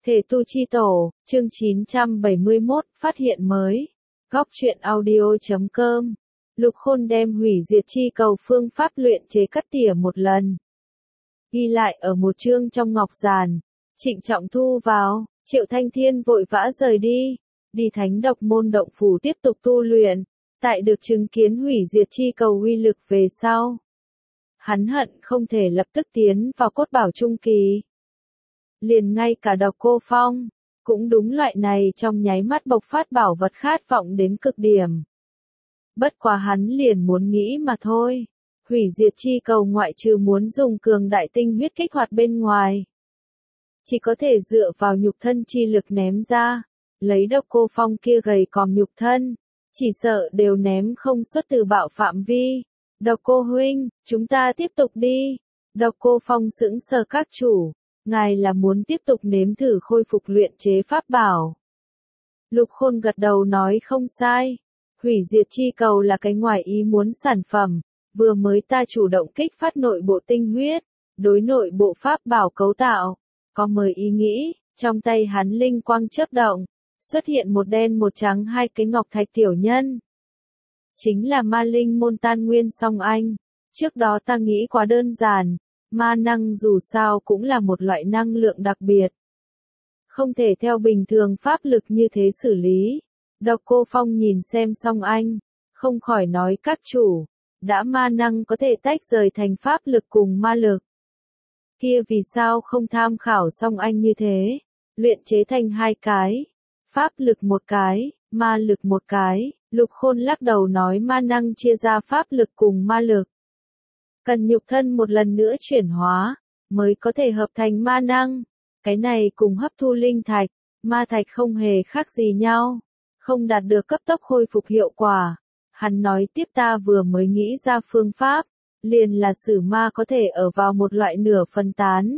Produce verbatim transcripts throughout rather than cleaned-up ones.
Thể tu chi tổ, chương chín trăm bảy mươi mốt, phát hiện mới. Góc truyện audio chấm com. Lục Khôn đem hủy diệt chi cầu phương pháp luyện chế cắt tỉa một lần. Ghi lại ở một chương trong ngọc giản. Trịnh trọng thu vào, Triệu Thanh Thiên vội vã rời đi. Đi thánh độc môn động phủ tiếp tục tu luyện. Tại được chứng kiến hủy diệt chi cầu uy lực về sau. Hắn hận không thể lập tức tiến vào cốt bảo trung kỳ. Liền ngay cả Độc Cô Phong, cũng đúng loại này trong nháy mắt bộc phát bảo vật khát vọng đến cực điểm. Bất quá hắn liền muốn nghĩ mà thôi, hủy diệt chi cầu ngoại trừ muốn dùng cường đại tinh huyết kích hoạt bên ngoài. Chỉ có thể dựa vào nhục thân chi lực ném ra, lấy Độc Cô Phong kia gầy còm nhục thân, chỉ sợ đều ném không xuất từ bạo phạm vi. Độc Cô huynh, chúng ta tiếp tục đi. Độc Cô Phong sững sờ các chủ. Ngài là muốn tiếp tục nếm thử khôi phục luyện chế pháp bảo. Lục Khôn gật đầu nói không sai. Hủy diệt chi cầu là cái ngoài ý muốn sản phẩm. Vừa mới ta chủ động kích phát nội bộ tinh huyết. Đối nội bộ pháp bảo cấu tạo. Có mời ý nghĩ. Trong tay hắn linh quang chớp động. Xuất hiện một đen một trắng hai cái ngọc thạch tiểu nhân. Chính là ma linh môn tan nguyên song anh. Trước đó ta nghĩ quá đơn giản. Ma năng dù sao cũng là một loại năng lượng đặc biệt. Không thể theo bình thường pháp lực như thế xử lý. Độc Cô Phong nhìn xem song anh, không khỏi nói các chủ, đã ma năng có thể tách rời thành pháp lực cùng ma lực. Kia vì sao không tham khảo song anh như thế, luyện chế thành hai cái, pháp lực một cái, ma lực một cái. Lục Khôn lắc đầu nói ma năng chia ra pháp lực cùng ma lực. Cần nhục thân một lần nữa chuyển hóa, mới có thể hợp thành ma năng. Cái này cùng hấp thu linh thạch, ma thạch không hề khác gì nhau. Không đạt được cấp tốc khôi phục hiệu quả. Hắn nói tiếp ta vừa mới nghĩ ra phương pháp, liền là sử ma có thể ở vào một loại nửa phân tán.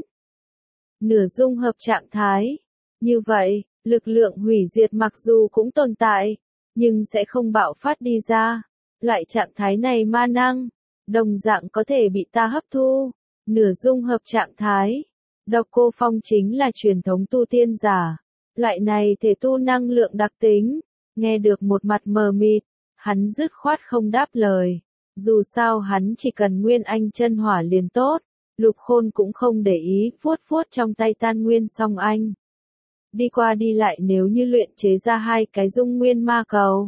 Nửa dung hợp trạng thái. Như vậy, lực lượng hủy diệt mặc dù cũng tồn tại, nhưng sẽ không bạo phát đi ra. Loại trạng thái này ma năng. Đồng dạng có thể bị ta hấp thu, nửa dung hợp trạng thái. Độc Cô Phong chính là truyền thống tu tiên giả. Loại này thể tu năng lượng đặc tính, nghe được một mặt mờ mịt, hắn dứt khoát không đáp lời. Dù sao hắn chỉ cần nguyên anh chân hỏa liền tốt, Lục Khôn cũng không để ý, vuốt vuốt trong tay tan nguyên song anh. Đi qua đi lại nếu như luyện chế ra hai cái dung nguyên ma cầu.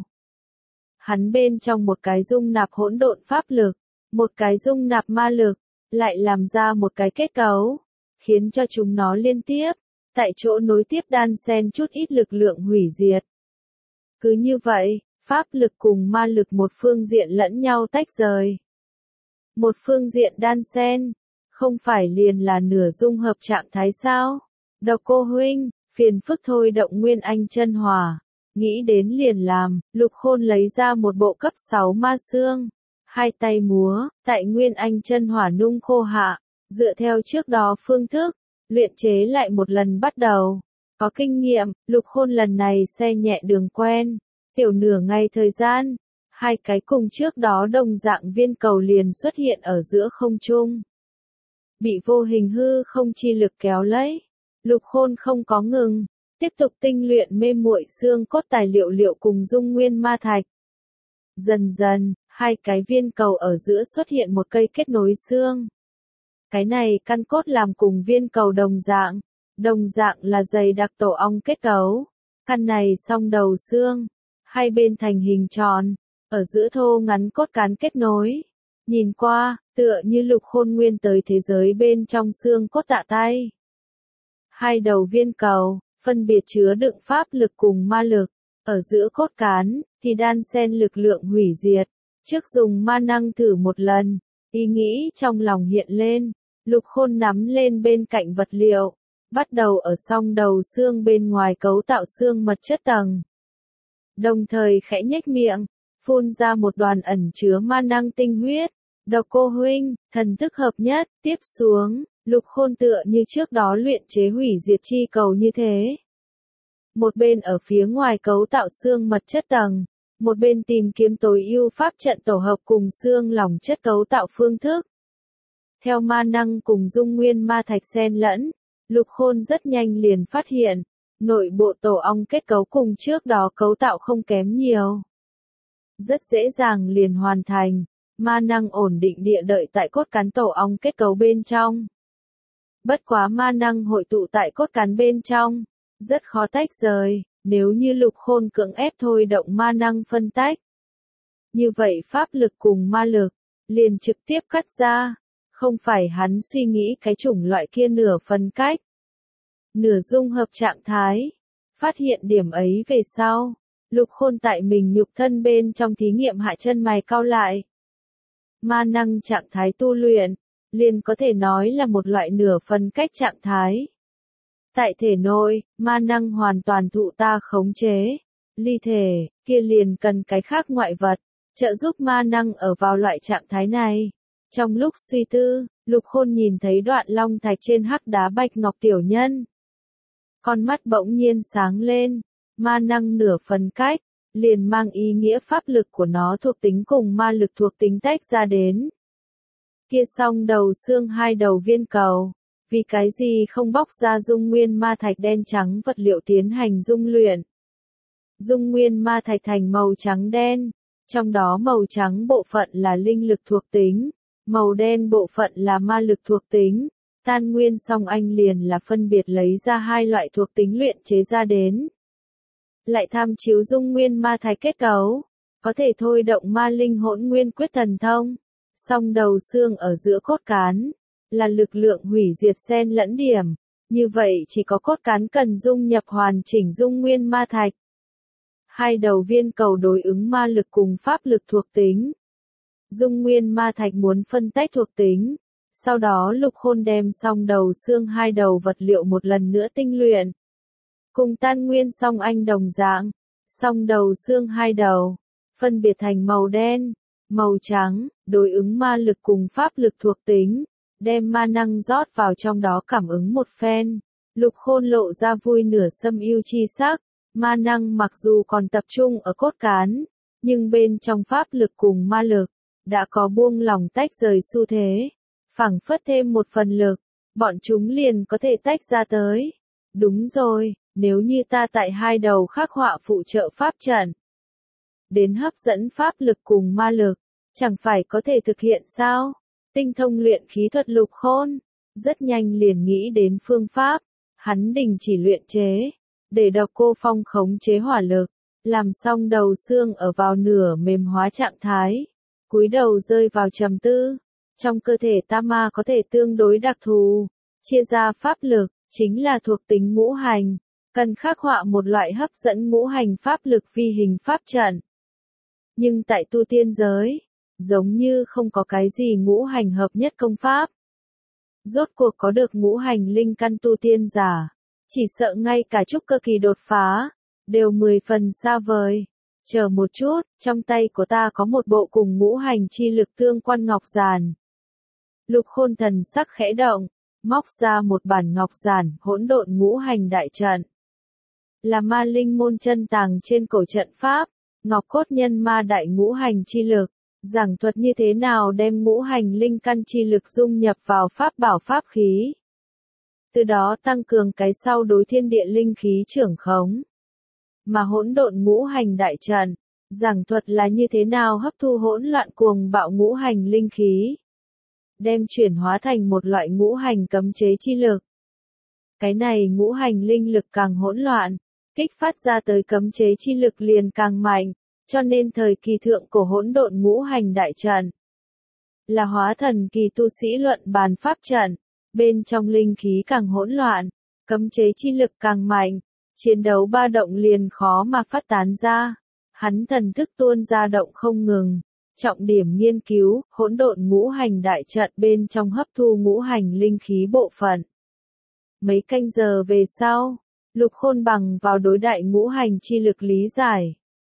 Hắn bên trong một cái dung nạp hỗn độn pháp lực. Một cái dung nạp ma lực, lại làm ra một cái kết cấu, khiến cho chúng nó liên tiếp, tại chỗ nối tiếp đan xen chút ít lực lượng hủy diệt. Cứ như vậy, pháp lực cùng ma lực một phương diện lẫn nhau tách rời. Một phương diện đan xen, không phải liền là nửa dung hợp trạng thái sao? Độc Cô huynh, phiền phức thôi động nguyên anh chân hỏa, nghĩ đến liền làm. Lục Khôn lấy ra một bộ cấp sáu ma xương. Hai tay múa, tại nguyên anh chân hỏa nung khô hạ, dựa theo trước đó phương thức, luyện chế lại một lần bắt đầu. Có kinh nghiệm, Lục Khôn lần này xe nhẹ đường quen, tiểu nửa ngày thời gian, hai cái cùng trước đó đồng dạng viên cầu liền xuất hiện ở giữa không trung. Bị vô hình hư không chi lực kéo lấy, Lục Khôn không có ngừng, tiếp tục tinh luyện mê muội xương cốt tài liệu liệu cùng dung nguyên ma thạch. Dần dần, hai cái viên cầu ở giữa xuất hiện một cây kết nối xương. Cái này căn cốt làm cùng viên cầu đồng dạng, đồng dạng là dày đặc tổ ong kết cấu. Căn này song đầu xương, hai bên thành hình tròn, ở giữa thô ngắn cốt cán kết nối. Nhìn qua, tựa như Lục Khôn nguyên tới thế giới bên trong xương cốt tạ tay. Hai đầu viên cầu, phân biệt chứa đựng pháp lực cùng ma lực, ở giữa cốt cán, thì đan xen lực lượng hủy diệt. Trước dùng ma năng thử một lần, ý nghĩ trong lòng hiện lên, Lục Khôn nắm lên bên cạnh vật liệu, bắt đầu ở song đầu xương bên ngoài cấu tạo xương mật chất tầng. Đồng thời khẽ nhếch miệng, phun ra một đoàn ẩn chứa ma năng tinh huyết. Độc Cô huynh, thần thức hợp nhất, tiếp xuống, Lục Khôn tựa như trước đó luyện chế hủy diệt chi cầu như thế. Một bên ở phía ngoài cấu tạo xương mật chất tầng. Một bên tìm kiếm tối ưu pháp trận tổ hợp cùng xương lỏng chất cấu tạo phương thức. Theo ma năng cùng dung nguyên ma thạch xen lẫn, Lục Khôn rất nhanh liền phát hiện, nội bộ tổ ong kết cấu cùng trước đó cấu tạo không kém nhiều. Rất dễ dàng liền hoàn thành, ma năng ổn định địa đợi tại cốt cán tổ ong kết cấu bên trong. Bất quá ma năng hội tụ tại cốt cán bên trong, rất khó tách rời, nếu như Lục Khôn cưỡng ép thôi động ma năng phân tách. Như vậy pháp lực cùng ma lực, liền trực tiếp cắt ra, không phải hắn suy nghĩ cái chủng loại kia nửa phân cách. Nửa dung hợp trạng thái, phát hiện điểm ấy về sau, Lục Khôn tại mình nhục thân bên trong thí nghiệm hạ chân mày cau lại. Ma năng trạng thái tu luyện, liền có thể nói là một loại nửa phân cách trạng thái. Tại thể nội, ma năng hoàn toàn thụ ta khống chế, ly thể, kia liền cần cái khác ngoại vật, trợ giúp ma năng ở vào loại trạng thái này. Trong lúc suy tư, Lục Khôn nhìn thấy đoạn long thạch trên hắc đá bạch ngọc tiểu nhân. Con mắt bỗng nhiên sáng lên, ma năng nửa phân cách, liền mang ý nghĩa pháp lực của nó thuộc tính cùng ma lực thuộc tính tách ra đến. Kia song đầu xương hai đầu viên cầu, vì cái gì không bóc ra dung nguyên ma thạch đen trắng vật liệu tiến hành dung luyện. Dung nguyên ma thạch thành màu trắng đen, trong đó màu trắng bộ phận là linh lực thuộc tính, màu đen bộ phận là ma lực thuộc tính. Tan nguyên song anh liền là phân biệt lấy ra hai loại thuộc tính luyện chế ra đến. Lại tham chiếu dung nguyên ma thạch kết cấu, có thể thôi động ma linh hỗn nguyên quyết thần thông. Song đầu xương ở giữa cốt cán, là lực lượng hủy diệt xen lẫn điểm, như vậy chỉ có cốt cán cần dung nhập hoàn chỉnh dung nguyên ma thạch. Hai đầu viên cầu đối ứng ma lực cùng pháp lực thuộc tính. Dung nguyên ma thạch muốn phân tách thuộc tính. Sau đó Lục Khôn đem song đầu xương hai đầu vật liệu một lần nữa tinh luyện. Cùng tan nguyên song anh đồng dạng, song đầu xương hai đầu, phân biệt thành màu đen, màu trắng, đối ứng ma lực cùng pháp lực thuộc tính, đem ma năng rót vào trong đó cảm ứng một phen. Lục Khôn lộ ra vui nửa xâm yêu chi sắc, ma năng mặc dù còn tập trung ở cốt cán, nhưng bên trong pháp lực cùng ma lực, đã có buông lỏng tách rời xu thế. Phảng phất thêm một phần lực, bọn chúng liền có thể tách ra tới. Đúng rồi, nếu như ta tại hai đầu khắc họa phụ trợ pháp trận, đến hấp dẫn pháp lực cùng ma lực, chẳng phải có thể thực hiện sao? Tinh thông luyện khí thuật Lục Khôn, rất nhanh liền nghĩ đến phương pháp, hắn đình chỉ luyện chế, để Độc Cô Phong khống chế hỏa lực, làm xong đầu xương ở vào nửa mềm hóa trạng thái, cúi đầu rơi vào trầm tư. Trong cơ thể ta ma có thể tương đối đặc thù, chia ra pháp lực, chính là thuộc tính ngũ hành, cần khắc họa một loại hấp dẫn ngũ hành pháp lực vi hình pháp trận. Nhưng tại tu tiên giới, giống như không có cái gì ngũ hành hợp nhất công pháp. Rốt cuộc có được ngũ hành linh căn tu tiên giả, chỉ sợ ngay cả trúc cơ kỳ đột phá, đều mười phần xa vời. Chờ một chút, trong tay của ta có một bộ cùng ngũ hành chi lực tương quan ngọc giản. Lục Khôn thần sắc khẽ động, móc ra một bản ngọc giản hỗn độn ngũ hành đại trận. Là ma linh môn chân tàng trên cổ trận pháp, ngọc cốt nhân ma đại ngũ hành chi lực, giảng thuật như thế nào đem ngũ hành linh căn chi lực dung nhập vào pháp bảo pháp khí. Từ đó tăng cường cái sau đối thiên địa linh khí trưởng khống. Mà hỗn độn ngũ hành đại trận, giảng thuật là như thế nào hấp thu hỗn loạn cuồng bạo ngũ hành linh khí, đem chuyển hóa thành một loại ngũ hành cấm chế chi lực. Cái này ngũ hành linh lực càng hỗn loạn, kích phát ra tới cấm chế chi lực liền càng mạnh, cho nên thời kỳ thượng cổ hỗn độn ngũ hành đại trận là hóa thần kỳ tu sĩ luận bàn pháp trận, bên trong linh khí càng hỗn loạn, cấm chế chi lực càng mạnh, chiến đấu ba động liền khó mà phát tán ra. Hắn thần thức tuôn ra động không ngừng. Trọng điểm nghiên cứu, hỗn độn ngũ hành đại trận bên trong hấp thu ngũ hành linh khí bộ phận. Mấy canh giờ về sau, Lục Khôn bằng vào đối đại ngũ hành chi lực lý giải.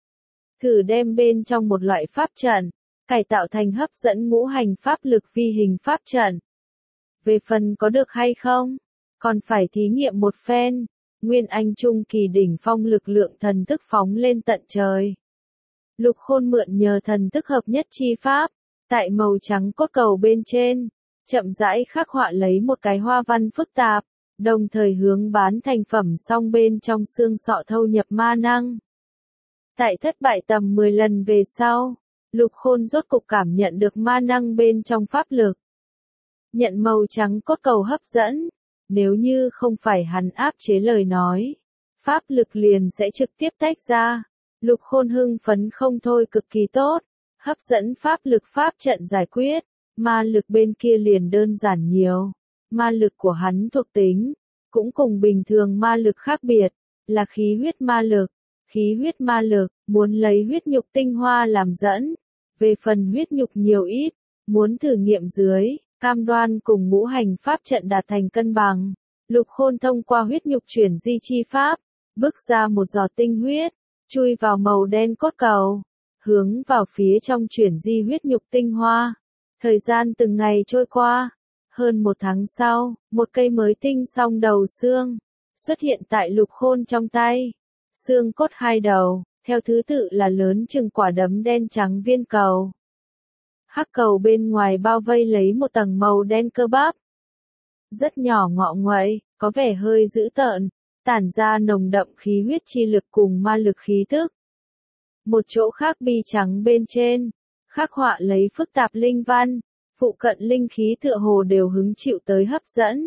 Thử đem bên trong một loại pháp trận, cải tạo thành hấp dẫn ngũ hành pháp lực vi hình pháp trận. Về phần có được hay không, còn phải thí nghiệm một phen. Nguyên Anh trung kỳ đỉnh phong lực lượng thần thức phóng lên tận trời. Lục Khôn mượn nhờ thần thức hợp nhất chi pháp, tại màu trắng cốt cầu bên trên, chậm rãi khắc họa lấy một cái hoa văn phức tạp, đồng thời hướng bán thành phẩm xong bên trong xương sọ thâu nhập ma năng. Tại thất bại tầm mười lần về sau, Lục Khôn rốt cục cảm nhận được ma năng bên trong pháp lực. Nhận màu trắng cốt cầu hấp dẫn, nếu như không phải hắn áp chế lời nói, pháp lực liền sẽ trực tiếp tách ra. Lục Khôn hưng phấn không thôi, cực kỳ tốt, hấp dẫn pháp lực pháp trận giải quyết, ma lực bên kia liền đơn giản nhiều. Ma lực của hắn thuộc tính, cũng cùng bình thường ma lực khác biệt, là khí huyết ma lực. Khí huyết ma lực, muốn lấy huyết nhục tinh hoa làm dẫn. Về phần huyết nhục nhiều ít, muốn thử nghiệm dưới, cam đoan cùng ngũ hành pháp trận đạt thành cân bằng. Lục Khôn thông qua huyết nhục chuyển di chi pháp, bước ra một giọt tinh huyết, chui vào màu đen cốt cầu, hướng vào phía trong chuyển di huyết nhục tinh hoa. Thời gian từng ngày trôi qua, hơn một tháng sau, một cây mới tinh song đầu xương xuất hiện tại Lục Khôn trong tay. Xương cốt hai đầu, theo thứ tự là lớn chừng quả đấm đen trắng viên cầu. Hắc cầu bên ngoài bao vây lấy một tầng màu đen cơ bắp. Rất nhỏ ngọ nguậy, có vẻ hơi dữ tợn, tản ra nồng đậm khí huyết chi lực cùng ma lực khí tức. Một chỗ khác bi trắng bên trên, khắc họa lấy phức tạp linh văn, phụ cận linh khí tựa hồ đều hứng chịu tới hấp dẫn.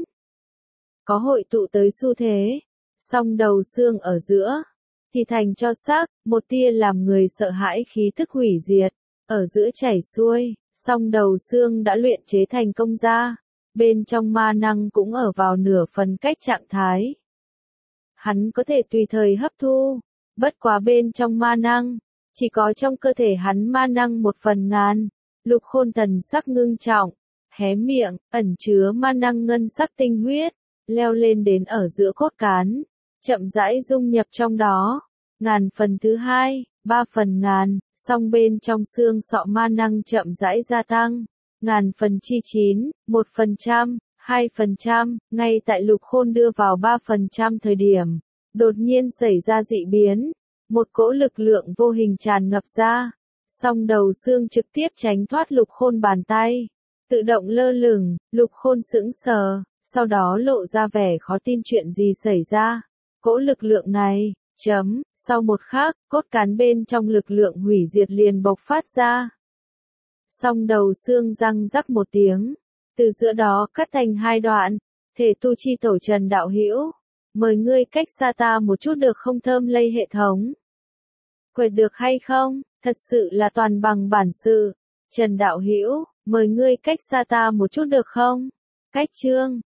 Có hội tụ tới xu thế, song đầu xương ở giữa, thì thành cho xác, một tia làm người sợ hãi khí tức hủy diệt, ở giữa chảy xuôi, song đầu xương đã luyện chế thành công ra, bên trong ma năng cũng ở vào nửa phần cách trạng thái. Hắn có thể tùy thời hấp thu, bất quá bên trong ma năng, chỉ có trong cơ thể hắn ma năng một phần ngàn. Lục Khôn thần sắc ngưng trọng, hé miệng, ẩn chứa ma năng ngân sắc tinh huyết, leo lên đến ở giữa cốt cán, chậm rãi dung nhập trong đó. Ngàn phần thứ hai, ba phần ngàn, song bên trong xương sọ ma năng chậm rãi gia tăng. Ngàn phần chi chín, một phần trăm, hai phần trăm, ngay tại Lục Khôn đưa vào ba phần trăm thời điểm, đột nhiên xảy ra dị biến, một cỗ lực lượng vô hình tràn ngập ra. Song đầu xương trực tiếp tránh thoát Lục Khôn bàn tay, tự động lơ lửng. Lục Khôn sững sờ, sau đó lộ ra vẻ khó tin chuyện gì xảy ra. Cỗ lực lượng này, chấm, sau một khắc, cốt cán bên trong lực lượng hủy diệt liền bộc phát ra. Song đầu xương răng rắc một tiếng, từ giữa đó cắt thành hai đoạn. Thể tu chi tổ Trần đạo hữu, mời ngươi cách xa ta một chút được không? Thơm lây hệ thống. Quệt được hay không? Thật sự là toàn bằng bản sự. Trần đạo hữu, mời ngươi cách xa ta một chút được không? Cách chương